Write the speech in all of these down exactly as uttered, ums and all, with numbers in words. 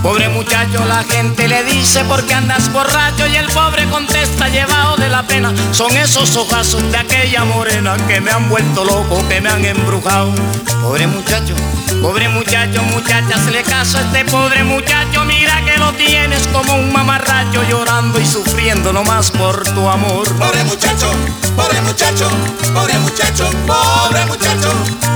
Pobre muchacho, la gente le dice porque andas borracho, y el pobre contesta llevado de la pena. Son esos ojazos de aquella morena que me han vuelto loco, que me han embrujado. Pobre muchacho, pobre muchacho, muchacha, hazle caso a este pobre muchacho. Mira que lo tienes como un mamarracho, llorando y sufriendo nomás por tu amor. Pobre muchacho, pobre muchacho, pobre muchacho, pobre muchacho.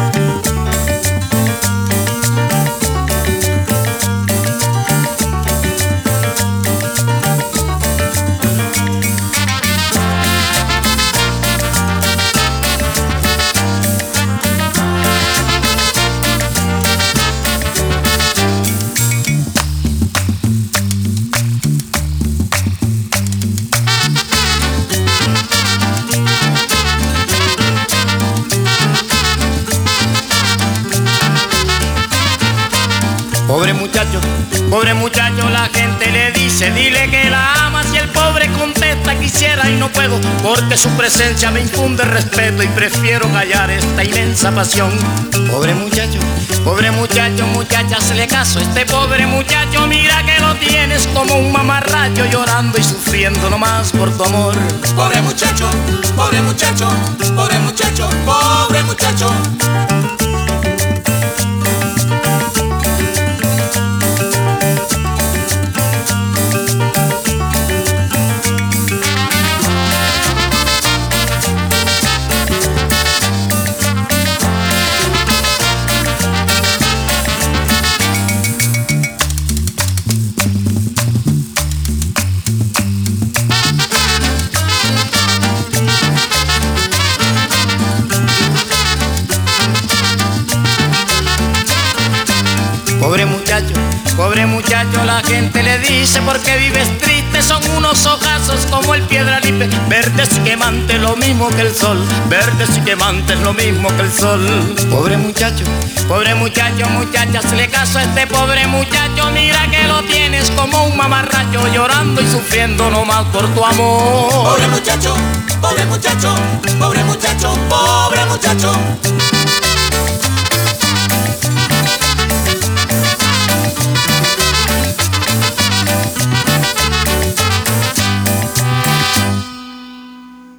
Pobre muchacho, pobre muchacho, la gente le dice, dile que la amas, y el pobre contesta, quisiera y no puedo, porque su presencia me infunde respeto y prefiero callar esta inmensa pasión. Pobre muchacho, pobre muchacho, muchacha, hazle caso a este pobre muchacho. Mira que lo tienes como un mamarracho, llorando y sufriendo nomás por tu amor. Pobre muchacho, pobre muchacho, pobre muchacho, pobre muchacho. Pobre muchacho, pobre muchacho, la gente le dice porque vives triste. Son unos ojazos como el piedralipe, verdes y quemantes lo mismo que el sol, verdes y quemantes lo mismo que el sol. Pobre muchacho, pobre muchacho, muchacha, hazle caso a este pobre muchacho. Mira que lo tienes como un mamarracho, llorando y sufriendo nomás por tu amor. Pobre muchacho, pobre muchacho, pobre muchacho, pobre muchacho.